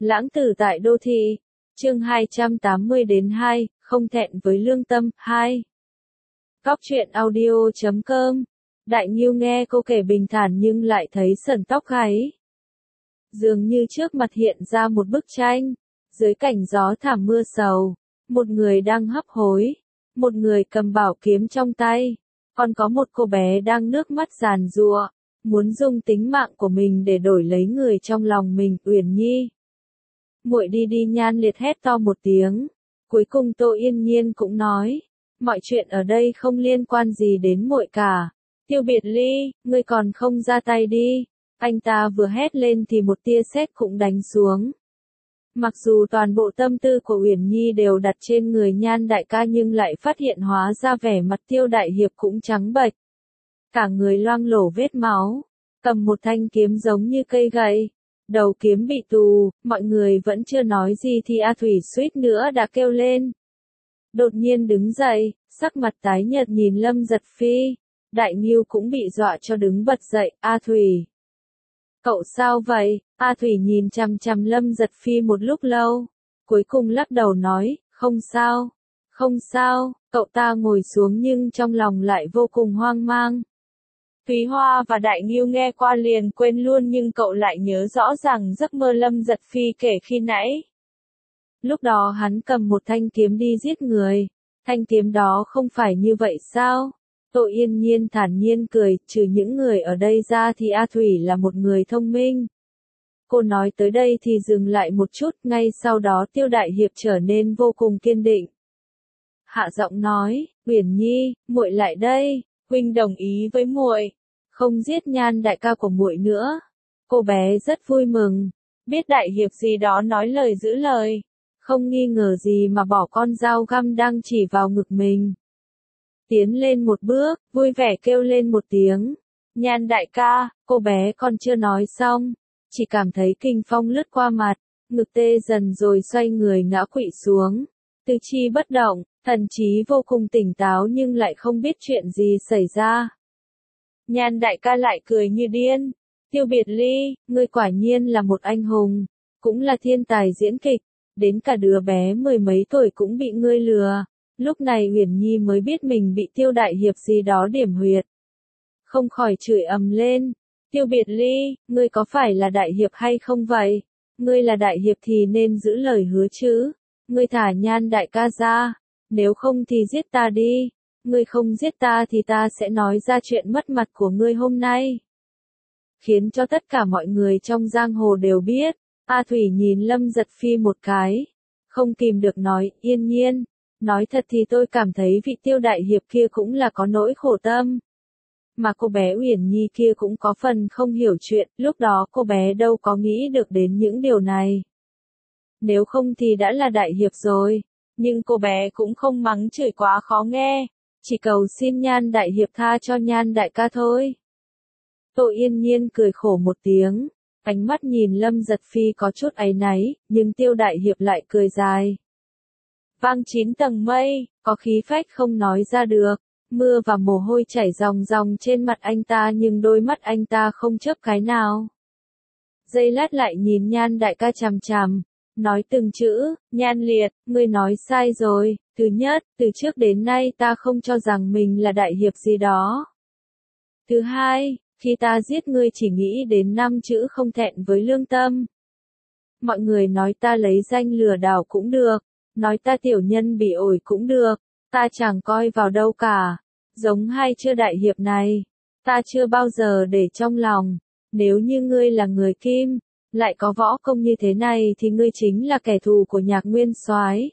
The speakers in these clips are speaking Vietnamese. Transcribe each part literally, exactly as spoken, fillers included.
Lãng tử tại đô thị. Chương hai trăm tám mươi đến hai, không thẹn với lương tâm, hai. Góc truyện audio chấm com. Đại Nghiêu nghe cô kể bình thản nhưng lại thấy sởn tóc gáy. Dường như trước mặt hiện ra một bức tranh, dưới cảnh gió thảm mưa sầu, một người đang hấp hối, một người cầm bảo kiếm trong tay, còn có một cô bé đang nước mắt giàn giụa, muốn dùng tính mạng của mình để đổi lấy người trong lòng mình, Uyển Nhi. Muội đi đi, Nhan Liệt hét to một tiếng. Cuối cùng Tô Yên Nhiên cũng nói, mọi chuyện ở đây không liên quan gì đến muội cả. Tiêu Biệt Ly, ngươi còn không ra tay đi. Anh ta vừa hét lên thì một tia sét cũng đánh xuống. Mặc dù toàn bộ tâm tư của Uyển Nhi đều đặt trên người Nhan đại ca nhưng lại phát hiện hóa ra vẻ mặt Tiêu đại hiệp cũng trắng bệch. Cả người loang lổ vết máu, cầm một thanh kiếm giống như cây gậy. Đầu kiếm bị tù, mọi người vẫn chưa nói gì thì A Thủy suýt nữa đã kêu lên. Đột nhiên đứng dậy, sắc mặt tái nhợt nhìn Lâm Giật Phi. Đại Nghiêu cũng bị dọa cho đứng bật dậy, A Thủy. Cậu sao vậy? A Thủy nhìn chằm chằm Lâm Giật Phi một lúc lâu. Cuối cùng lắc đầu nói, không sao, không sao, cậu ta ngồi xuống nhưng trong lòng lại vô cùng hoang mang. Thúy Hoa và Đại Nghiêu nghe qua liền quên luôn nhưng cậu lại nhớ rõ ràng giấc mơ Lâm Giật Phi kể khi nãy. Lúc đó hắn cầm một thanh kiếm đi giết người. Thanh kiếm đó không phải như vậy sao? Tô Yên Nhiên thản nhiên cười, trừ những người ở đây ra thì A Thủy là một người thông minh. Cô nói tới đây thì dừng lại một chút, ngay sau đó Tiêu đại hiệp trở nên vô cùng kiên định. Hạ giọng nói, Uyển Nhi, muội lại đây. Huynh đồng ý với muội, không giết Nhan đại ca của muội nữa. Cô bé rất vui mừng, biết đại hiệp gì đó nói lời giữ lời, không nghi ngờ gì mà bỏ con dao găm đang chỉ vào ngực mình. Tiến lên một bước, vui vẻ kêu lên một tiếng. Nhan đại ca, cô bé còn chưa nói xong, chỉ cảm thấy kinh phong lướt qua mặt, ngực tê dần rồi xoay người ngã quỵ xuống. Tư chi bất động, thần trí vô cùng tỉnh táo nhưng lại không biết chuyện gì xảy ra. Nhan đại ca lại cười như điên. Tiêu Biệt Ly, ngươi quả nhiên là một anh hùng, cũng là thiên tài diễn kịch, đến cả đứa bé mười mấy tuổi cũng bị ngươi lừa. Lúc này Uyển Nhi mới biết mình bị Tiêu đại hiệp gì đó điểm huyệt. Không khỏi chửi ầm lên. Tiêu Biệt Ly, ngươi có phải là đại hiệp hay không vậy? Ngươi là đại hiệp thì nên giữ lời hứa chứ. Ngươi thả Nhan đại ca ra, nếu không thì giết ta đi. Ngươi không giết ta thì ta sẽ nói ra chuyện mất mặt của ngươi hôm nay. Khiến cho tất cả mọi người trong giang hồ đều biết. A Thủy nhìn Lâm Giật Phi một cái, không kìm được nói, Yên Nhiên, nói thật thì tôi cảm thấy vị Tiêu đại hiệp kia cũng là có nỗi khổ tâm. Mà cô bé Uyển Nhi kia cũng có phần không hiểu chuyện, lúc đó cô bé đâu có nghĩ được đến những điều này. Nếu không thì đã là đại hiệp rồi, nhưng cô bé cũng không mắng chửi quá khó nghe, chỉ cầu xin Nhan đại hiệp tha cho Nhan đại ca thôi. Tô Yên Nhiên cười khổ một tiếng, ánh mắt nhìn Lâm Giật Phi có chút áy náy, nhưng Tiêu đại hiệp lại cười dài. Vang chín tầng mây, có khí phách không nói ra được, mưa và mồ hôi chảy ròng ròng trên mặt anh ta nhưng đôi mắt anh ta không chớp cái nào. Giây lát lại nhìn Nhan đại ca chằm chằm, nói từng chữ, Nhan Liệt, ngươi nói sai rồi, thứ nhất, từ trước đến nay ta không cho rằng mình là đại hiệp gì đó. Thứ hai, khi ta giết ngươi chỉ nghĩ đến năm chữ không thẹn với lương tâm. Mọi người nói ta lấy danh lừa đảo cũng được, nói ta tiểu nhân bị ổi cũng được, ta chẳng coi vào đâu cả. Giống hai chữ đại hiệp này, ta chưa bao giờ để trong lòng. Nếu như ngươi là người Kim, lại có võ công như thế này thì ngươi chính là kẻ thù của Nhạc Nguyên Soái.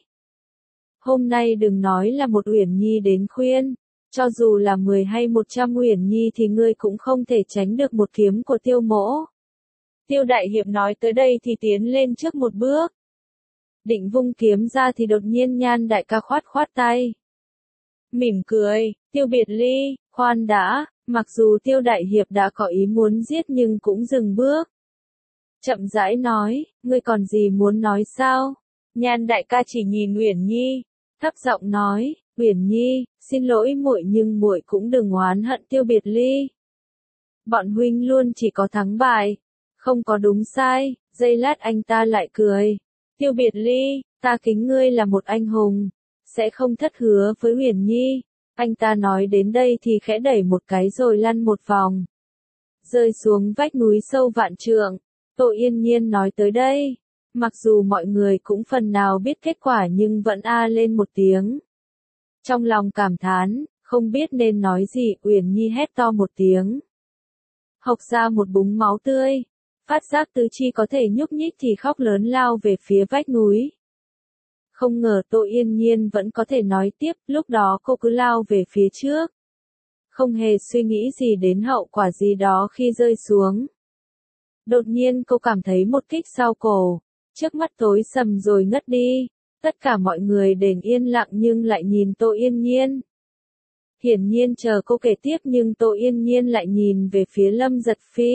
Hôm nay đừng nói là một Uyển Nhi đến khuyên, cho dù là mười hay một trăm Uyển Nhi thì ngươi cũng không thể tránh được một kiếm của Tiêu mỗ. Tiêu đại hiệp nói tới đây thì tiến lên trước một bước. Định vung kiếm ra thì đột nhiên Nhan đại ca khoát khoát tay. Mỉm cười, Tiêu Biệt Ly, khoan đã, mặc dù Tiêu đại hiệp đã có ý muốn giết nhưng cũng dừng bước. Chậm rãi nói, ngươi còn gì muốn nói sao? Nhan đại ca chỉ nhìn Uyển Nhi, thấp giọng nói, Uyển Nhi, xin lỗi muội nhưng muội cũng đừng oán hận Tiêu Biệt Ly. Bọn huynh luôn chỉ có thắng bại, Không có đúng sai, giây lát anh ta lại cười. Tiêu Biệt Ly, ta kính ngươi là một anh hùng, sẽ không thất hứa với Uyển Nhi. Anh ta nói đến đây thì khẽ đẩy một cái rồi lăn một vòng. Rơi xuống vách núi sâu vạn trượng. Tô Yên Nhiên nói tới đây. Mặc dù mọi người cũng phần nào biết kết quả nhưng vẫn a lên một tiếng. Trong lòng cảm thán, không biết nên nói gì, Uyển Nhi hét to một tiếng. Hộc ra một búng máu tươi. Phát giác tứ chi có thể nhúc nhích thì khóc lớn lao về phía vách núi. Không ngờ Tô Yên Nhiên vẫn có thể nói tiếp, lúc đó cô cứ lao về phía trước. Không hề suy nghĩ gì đến hậu quả gì đó khi rơi xuống. Đột nhiên cô cảm thấy một kích sau cổ, trước mắt tối sầm rồi ngất đi. Tất cả mọi người đều yên lặng nhưng lại nhìn Tô Yên Nhiên. Hiển nhiên chờ cô kể tiếp nhưng Tô Yên Nhiên lại nhìn về phía Lâm Giật Phi.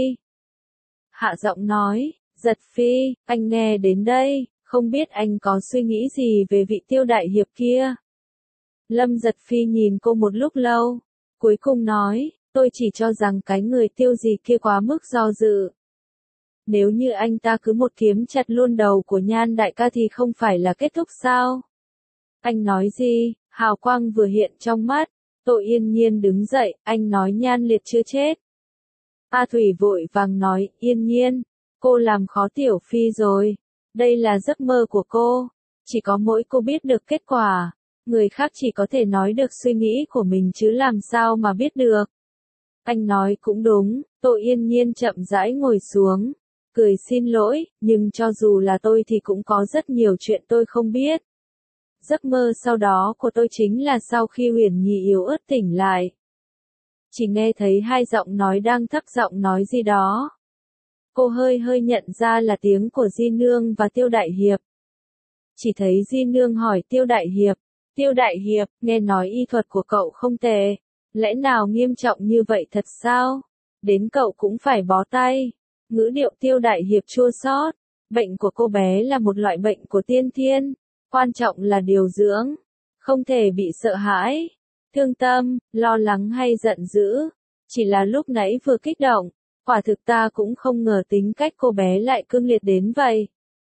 Hạ giọng nói, Giật Phi, anh nghe đến đây, không biết anh có suy nghĩ gì về vị Tiêu đại hiệp kia. Lâm Giật Phi nhìn cô một lúc lâu, cuối cùng nói, tôi chỉ cho rằng cái người Tiêu gì kia quá mức do dự. Nếu như anh ta cứ một kiếm chặt luôn đầu của Nhan đại ca thì không phải là kết thúc sao? Anh nói gì? Hào quang vừa hiện trong mắt. Tô Yên Nhiên đứng dậy, anh nói Nhan Liệt chưa chết. A Thủy vội vàng nói, Yên Nhiên, cô làm khó Tiểu Phi rồi. Đây là giấc mơ của cô. Chỉ có mỗi cô biết được kết quả. Người khác chỉ có thể nói được suy nghĩ của mình chứ làm sao mà biết được. Anh nói cũng đúng, Tô Yên Nhiên chậm rãi ngồi xuống. Cười xin lỗi, nhưng cho dù là tôi thì cũng có rất nhiều chuyện tôi không biết. Giấc mơ sau đó của tôi chính là sau khi Uyển Nhi yếu ớt tỉnh lại. Chỉ nghe thấy hai giọng nói đang thấp giọng nói gì đó. Cô hơi hơi nhận ra là tiếng của Di Nương và Tiêu Đại Hiệp. Chỉ thấy Di Nương hỏi Tiêu Đại Hiệp, Tiêu Đại Hiệp, nghe nói y thuật của cậu không tệ, lẽ nào nghiêm trọng như vậy thật sao? Đến cậu cũng phải bó tay. Ngữ điệu Tiêu Đại Hiệp chua xót. Bệnh của cô bé là một loại bệnh của tiên thiên, quan trọng là điều dưỡng, không thể bị sợ hãi, thương tâm, lo lắng hay giận dữ. Chỉ là lúc nãy vừa kích động, quả thực ta cũng không ngờ tính cách cô bé lại cương liệt đến vậy.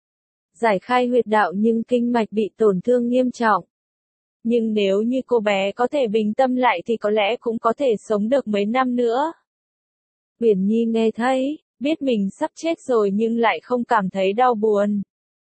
Giải khai huyệt đạo nhưng kinh mạch bị tổn thương nghiêm trọng. Nhưng nếu như cô bé có thể bình tâm lại thì có lẽ cũng có thể sống được mấy năm nữa. Uyển Nhi nghe thấy, biết mình sắp chết rồi nhưng lại không cảm thấy đau buồn.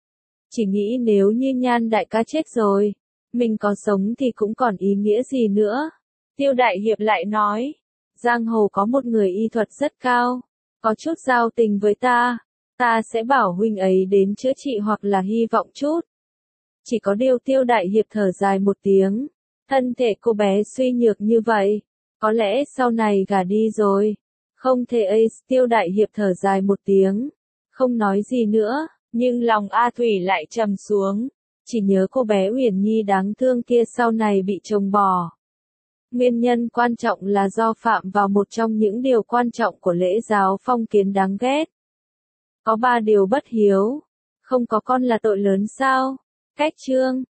Chỉ nghĩ nếu như Nhan đại ca chết rồi, mình có sống thì cũng còn ý nghĩa gì nữa. Tiêu Đại Hiệp lại nói, giang hồ có một người y thuật rất cao, có chút giao tình với ta, ta sẽ bảo huynh ấy đến chữa trị hoặc là hy vọng chút. Chỉ có điều Tiêu Đại Hiệp thở dài một tiếng, thân thể cô bé suy nhược như vậy, có lẽ sau này gả đi rồi. Không thể ấy, Tiêu Đại Hiệp thở dài một tiếng, không nói gì nữa, nhưng lòng A Thủy lại trầm xuống, chỉ nhớ cô bé Uyển Nhi đáng thương kia sau này bị chồng bỏ. Nguyên nhân quan trọng là do phạm vào một trong những điều quan trọng của lễ giáo phong kiến đáng ghét. Có ba điều bất hiếu, không có con là tội lớn sao? Cách chương